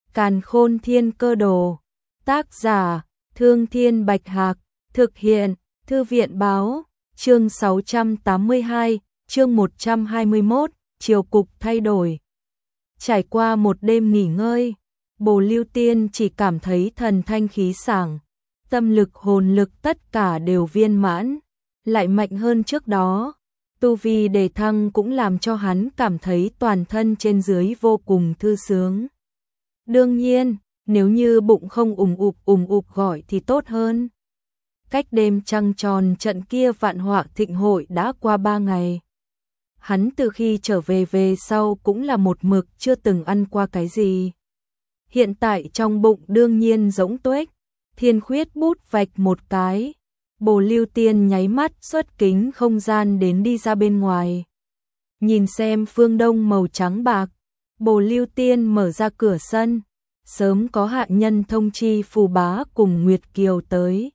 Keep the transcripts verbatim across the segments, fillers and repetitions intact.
Càn Khôn Thiên Cơ Đồ. Tác giả: Thương Thiên Bạch Hạc. Thực hiện: Thư viện Báo. Chương sáu trăm tám mươi hai, chương một trăm hai mươi mốt, triều cục thay đổi. Trải qua một đêm nghỉ ngơi, Bồ Lưu Tiên chỉ cảm thấy thần thanh khí sảng, tâm lực hồn lực tất cả đều viên mãn, lại mạnh hơn trước đó. Tu vi đề thăng cũng làm cho hắn cảm thấy toàn thân trên dưới vô cùng thư sướng. Đương nhiên, nếu như bụng không ùng ục ùng ục gọi thì tốt hơn. Cách đêm trăng tròn trận kia vạn họa thịnh hội đã qua ba ngày. Hắn từ khi trở về về sau cũng là một mực chưa từng ăn qua cái gì. Hiện tại trong bụng đương nhiên rỗng tuếch, Thiên Khuyết bút vạch một cái. Bồ Lưu Tiên nháy mắt xuất kính không gian đến đi ra bên ngoài. Nhìn xem phương đông màu trắng bạc, Bồ Lưu Tiên mở ra cửa sân, sớm có hạ nhân thông chi Phù Bá cùng Nguyệt Kiều tới.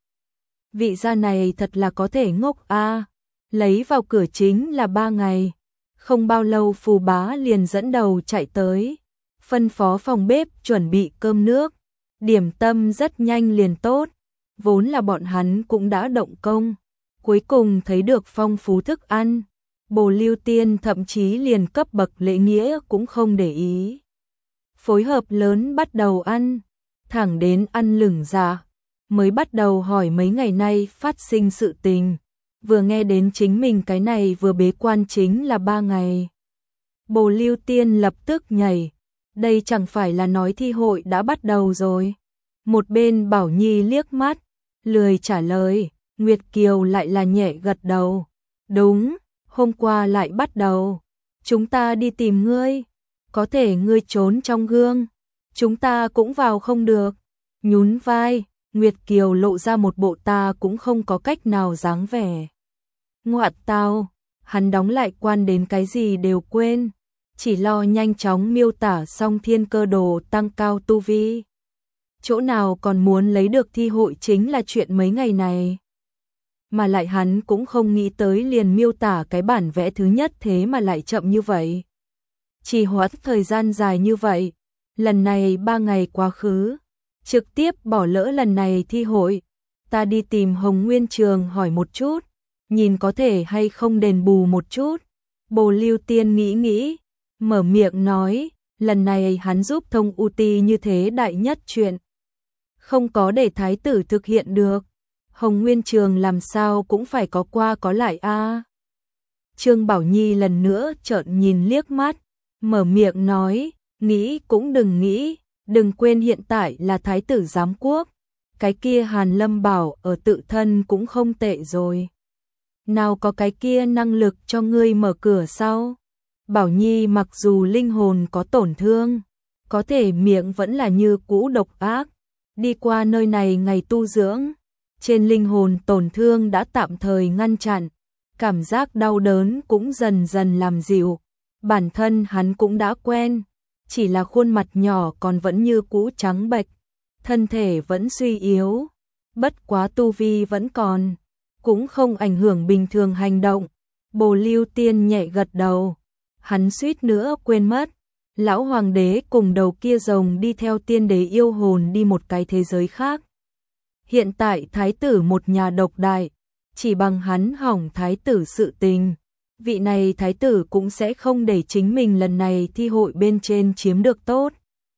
Vị gia này thật là có thể ngốc a, lấy vào cửa chính là ba ngày. Không bao lâu Phù Bá liền dẫn đầu chạy tới, phân phó phòng bếp chuẩn bị cơm nước, điểm tâm rất nhanh liền tốt. Vốn là bọn hắn cũng đã động công, cuối cùng thấy được phong phú thức ăn, Bồ Lưu Tiên thậm chí liền cấp bậc lễ nghĩa cũng không để ý. Phối hợp lớn bắt đầu ăn, thẳng đến ăn lửng dạ, mới bắt đầu hỏi mấy ngày nay phát sinh sự tình, vừa nghe đến chính mình cái này vừa bế quan chính là ba ngày. Bồ Lưu Tiên lập tức nhảy, đây chẳng phải là nói thi hội đã bắt đầu rồi. Một bên Bảo Nhi liếc mắt, lười trả lời, Nguyệt Kiều lại là nhẹ gật đầu. Đúng, hôm qua lại bắt đầu. Chúng ta đi tìm ngươi, có thể ngươi trốn trong gương, chúng ta cũng vào không được. Nhún vai, Nguyệt Kiều lộ ra một bộ ta cũng không có cách nào dáng vẻ. Ngoạn tao, hắn đóng lại quan đến cái gì đều quên, chỉ lo nhanh chóng miêu tả xong thiên cơ đồ tăng cao tu vi. Chỗ nào còn muốn lấy được thi hội chính là chuyện mấy ngày này. Mà lại hắn cũng không nghĩ tới liền miêu tả cái bản vẽ thứ nhất thế mà lại chậm như vậy. Trì hoãn thời gian dài như vậy, lần này ba ngày quá khứ, trực tiếp bỏ lỡ lần này thi hội. Ta đi tìm Hồng Nguyên Trường hỏi một chút, nhìn có thể hay không đền bù một chút. Bồ Lưu Tiên nghĩ nghĩ, mở miệng nói, lần này hắn giúp Thông U Ti như thế đại nhất chuyện. Không có để thái tử thực hiện được, Hồng Nguyên Trường làm sao cũng phải có qua có lại a. À. Trương Bảo Nhi lần nữa trợn nhìn liếc mắt, mở miệng nói, nghĩ cũng đừng nghĩ, đừng quên hiện tại là thái tử giám quốc, cái kia Hàn Lâm Bảo ở tự thân cũng không tệ rồi. Nào có cái kia năng lực cho ngươi mở cửa sau. Bảo Nhi mặc dù linh hồn có tổn thương, có thể miệng vẫn là như cũ độc ác. Đi qua nơi này ngày tu dưỡng, trên linh hồn tổn thương đã tạm thời ngăn chặn, cảm giác đau đớn cũng dần dần làm dịu, bản thân hắn cũng đã quen, chỉ là khuôn mặt nhỏ còn vẫn như cũ trắng bệch, thân thể vẫn suy yếu, bất quá tu vi vẫn còn, cũng không ảnh hưởng bình thường hành động. Bồ Lưu Tiên nhẹ gật đầu, hắn suýt nữa quên mất. Lão hoàng đế cùng đầu kia rồng đi theo tiên đế yêu hồn đi một cái thế giới khác. Hiện tại thái tử một nhà độc đại, chỉ bằng hắn hỏng thái tử sự tình. Vị này thái tử cũng sẽ không để chính mình lần này thi hội bên trên chiếm được tốt.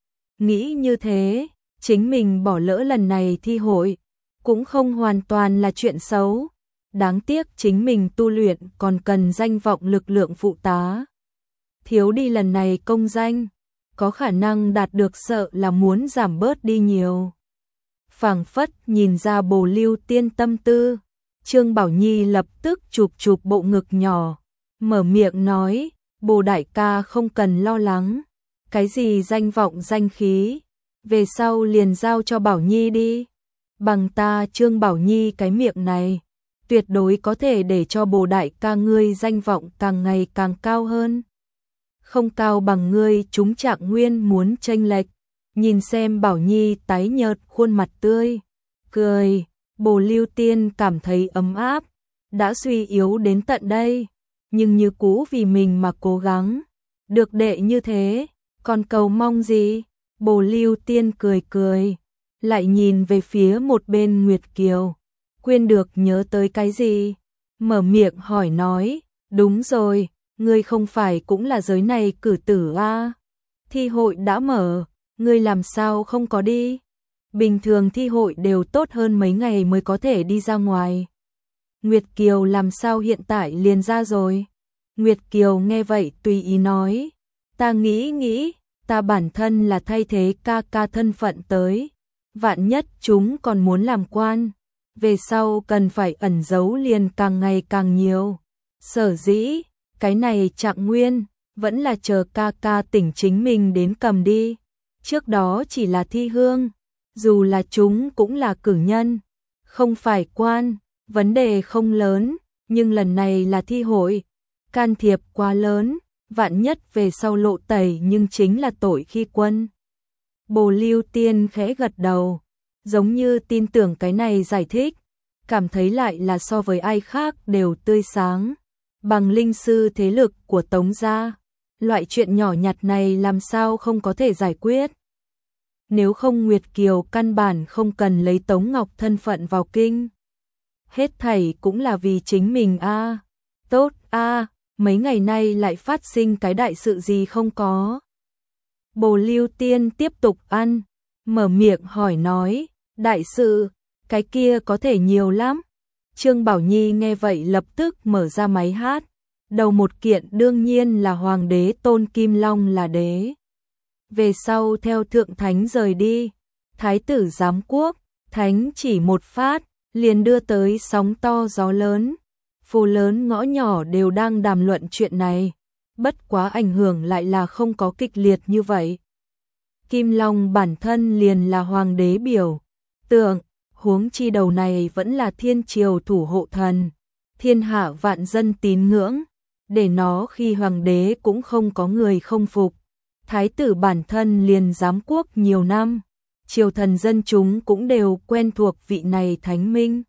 Nghĩ như thế, chính mình bỏ lỡ lần này thi hội, cũng không hoàn toàn là chuyện xấu. Đáng tiếc chính mình tu luyện còn cần danh vọng lực lượng phụ tá. Thiếu đi lần này công danh, có khả năng đạt được sợ là muốn giảm bớt đi nhiều. Phảng phất nhìn ra Bồ Lưu Tiên tâm tư, Trương Bảo Nhi lập tức chụp chụp bộ ngực nhỏ, mở miệng nói, Bồ đại ca không cần lo lắng, cái gì danh vọng danh khí, về sau liền giao cho Bảo Nhi đi. Bằng ta Trương Bảo Nhi cái miệng này, tuyệt đối có thể để cho Bồ đại ca ngươi danh vọng càng ngày càng cao hơn. Không cao bằng ngươi chúng Trạng Nguyên muốn chênh lệch. Nhìn xem Bảo Nhi tái nhợt khuôn mặt tươi, cười, Bồ Lưu Tiên cảm thấy ấm áp, đã suy yếu đến tận đây, nhưng như cũ vì mình mà cố gắng, được đệ như thế, còn cầu mong gì, Bồ Lưu Tiên cười cười, lại nhìn về phía một bên Nguyệt Kiều, quên được nhớ tới cái gì, mở miệng hỏi nói, đúng rồi, ngươi không phải cũng là giới này cử tử a? Thi hội đã mở, ngươi làm sao không có đi? Bình thường thi hội đều tốt hơn mấy ngày mới có thể đi ra ngoài. Nguyệt Kiều làm sao hiện tại liền ra rồi? Nguyệt Kiều nghe vậy tùy ý nói, ta nghĩ nghĩ, ta bản thân là thay thế ca ca thân phận tới, vạn nhất chúng còn muốn làm quan, về sau cần phải ẩn giấu liền càng ngày càng nhiều. Sở dĩ, cái này Trạng Nguyên, vẫn là chờ ca ca tỉnh chính mình đến cầm đi. Trước đó chỉ là thi hương, dù là chúng cũng là cử nhân, không phải quan, vấn đề không lớn, nhưng lần này là thi hội, can thiệp quá lớn, vạn nhất về sau lộ tẩy nhưng chính là tội khi quân. Bồ Lưu Tiên khẽ gật đầu, giống như tin tưởng cái này giải thích, cảm thấy lại là so với ai khác đều tươi sáng. Bằng linh sư thế lực của Tống gia, loại chuyện nhỏ nhặt này làm sao không có thể giải quyết. Nếu không Nguyệt Kiều căn bản không cần lấy Tống Ngọc thân phận vào kinh. Hết thảy cũng là vì chính mình a. À. Tốt a, à, mấy ngày nay lại phát sinh cái đại sự gì không có. Bồ Lưu Tiên tiếp tục ăn, mở miệng hỏi nói, đại sự, cái kia có thể nhiều lắm. Trương Bảo Nhi nghe vậy lập tức mở ra máy hát, đầu một kiện đương nhiên là Hoàng đế tôn Kim Long là đế. Về sau theo thượng thánh rời đi, thái tử giám quốc, thánh chỉ một phát, liền đưa tới sóng to gió lớn. Phố lớn ngõ nhỏ đều đang đàm luận chuyện này, bất quá ảnh hưởng lại là không có kịch liệt như vậy. Kim Long bản thân liền là hoàng đế biểu tượng, huống chi đầu này vẫn là thiên triều thủ hộ thần, thiên hạ vạn dân tín ngưỡng, để nó khi hoàng đế cũng không có người không phục. Thái tử bản thân liền giám quốc nhiều năm, triều thần dân chúng cũng đều quen thuộc vị này thánh minh.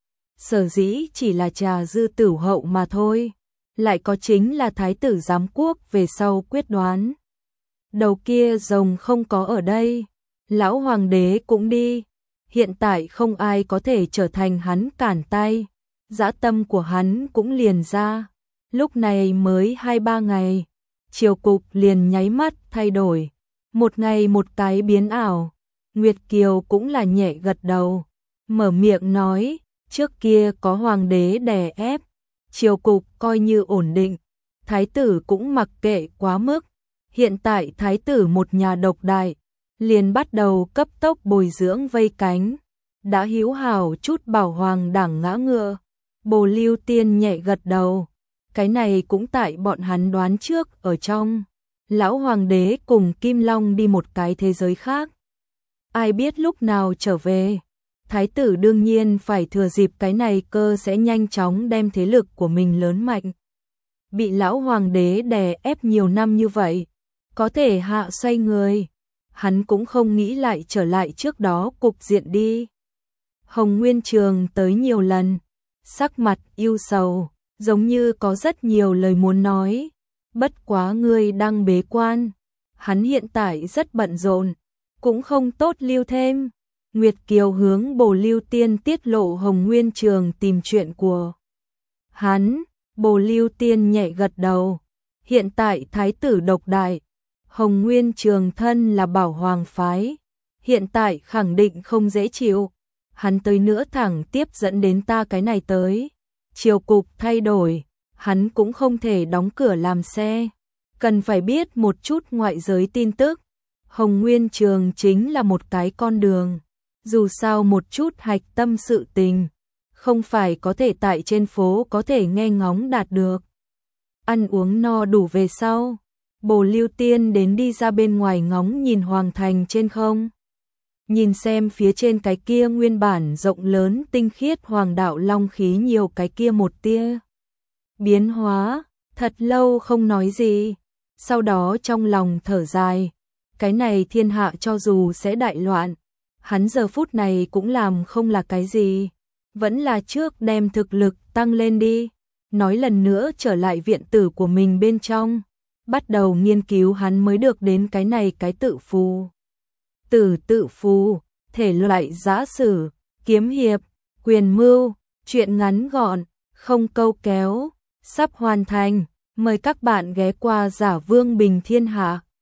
Sở dĩ chỉ là trà dư tử hậu mà thôi, lại có chính là thái tử giám quốc về sau quyết đoán. Đầu kia rồng không có ở đây, lão hoàng đế cũng đi, hiện tại không ai có thể trở thành hắn cản tay, dã tâm của hắn cũng liền ra, lúc này mới hai ba ngày, triều cục liền nháy mắt thay đổi, một ngày một cái biến ảo. Nguyệt Kiều cũng là nhẹ gật đầu, mở miệng nói, trước kia có hoàng đế đè ép, triều cục coi như ổn định, thái tử cũng mặc kệ quá mức, hiện tại thái tử một nhà độc đại, liền bắt đầu cấp tốc bồi dưỡng vây cánh, đã hữu hảo chút bảo hoàng đảng ngã ngựa. Bồ Lưu Tiên nhẹ gật đầu, cái này cũng tại bọn hắn đoán trước ở trong, lão hoàng đế cùng Kim Long đi một cái thế giới khác. Ai biết lúc nào trở về, thái tử đương nhiên phải thừa dịp cái này cơ sẽ nhanh chóng đem thế lực của mình lớn mạnh. Bị lão hoàng đế đè ép nhiều năm như vậy, có thể hạ xoay người, hắn cũng không nghĩ lại trở lại trước đó cục diện đi. Hồng Nguyên Trường tới nhiều lần, sắc mặt ưu sầu, giống như có rất nhiều lời muốn nói, bất quá ngươi đang bế quan, hắn hiện tại rất bận rộn, cũng không tốt lưu thêm. Nguyệt Kiều hướng Bồ Lưu Tiên tiết lộ Hồng Nguyên Trường tìm chuyện của hắn, Bồ Lưu Tiên nhẹ gật đầu, hiện tại thái tử độc đại, Hồng Nguyên Trường thân là bảo hoàng phái, hiện tại khẳng định không dễ chịu, hắn tới nữa thẳng tiếp dẫn đến ta cái này tới, triều cục thay đổi, hắn cũng không thể đóng cửa làm xe, cần phải biết một chút ngoại giới tin tức. Hồng Nguyên Trường chính là một cái con đường, dù sao một chút hạch tâm sự tình, không phải có thể tại trên phố có thể nghe ngóng đạt được. Ăn uống no đủ về sau, Bồ Lưu Tiên đến đi ra bên ngoài ngóng nhìn hoàng thành trên không. Nhìn xem phía trên cái kia nguyên bản rộng lớn tinh khiết hoàng đạo long khí nhiều cái kia một tia biến hóa, thật lâu không nói gì, sau đó trong lòng thở dài, cái này thiên hạ cho dù sẽ đại loạn, hắn giờ phút này cũng làm không là cái gì, vẫn là trước đem thực lực tăng lên đi, nói lần nữa trở lại viện tử của mình bên trong, bắt đầu nghiên cứu hắn mới được đến cái này cái tự phù. tử tự phù, thể loại giã sử, kiếm hiệp, quyền mưu, truyện ngắn gọn, không câu kéo, sắp hoàn thành. Mời các bạn ghé qua Giả Vương Bình Thiên Hạ.